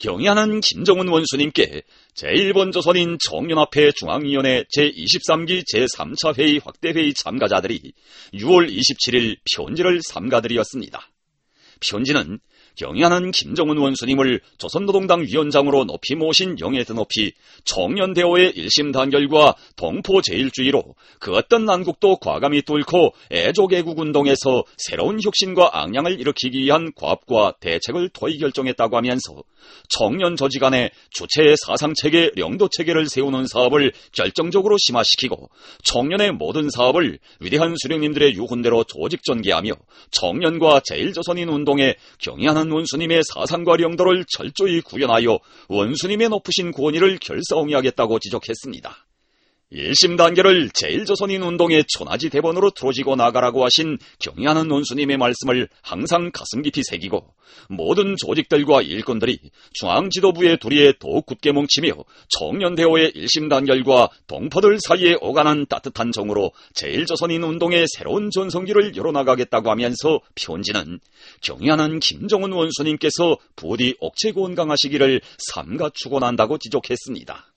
경의하는 김정은 원수님께 제1번 청년합회 중앙위원회 제23기 제3차 회의 확대회의 참가자들이 6월 27일 편지를 삼가드렸습니다. 편지는 경의하는 김정은 원수님을 조선노동당 위원장으로 높이 모신 영예 드높이 청년대오의 일심 단결과 동포 제일주의로 그 어떤 난국도 과감히 뚫고 애족애국운동에서 새로운 혁신과 앙양을 일으키기 위한 과업과 대책을 토의 결정했다고 하면서 청년 조직 간의 주체의 사상체계, 영도체계를 세우는 사업을 결정적으로 심화시키고 청년의 모든 사업을 위대한 수령님들의 유훈대로 조직 전개하며 청년과 제일조선인 운동에 경의하는 원수님의 사상과 영도를 철저히 구현하여 원수님의 높으신 권위를 결사옹이하겠다고 지적했습니다. 일심 단결을 제일조선인 운동의 초나지 대본으로 틀어지고 나가라고 하신 경의하는 원수님의 말씀을 항상 가슴 깊이 새기고 모든 조직들과 일꾼들이 중앙지도부의 도리에 더욱 굳게 뭉치며 청년대오의 일심 단결과 동포들 사이에 오가는 따뜻한 정으로 제일조선인 운동의 새로운 전성기를 열어나가겠다고 하면서 편지는 경의하는 김정은 원수님께서 부디 옥체곤강하시기를 삼가 축원한다고 지적했습니다.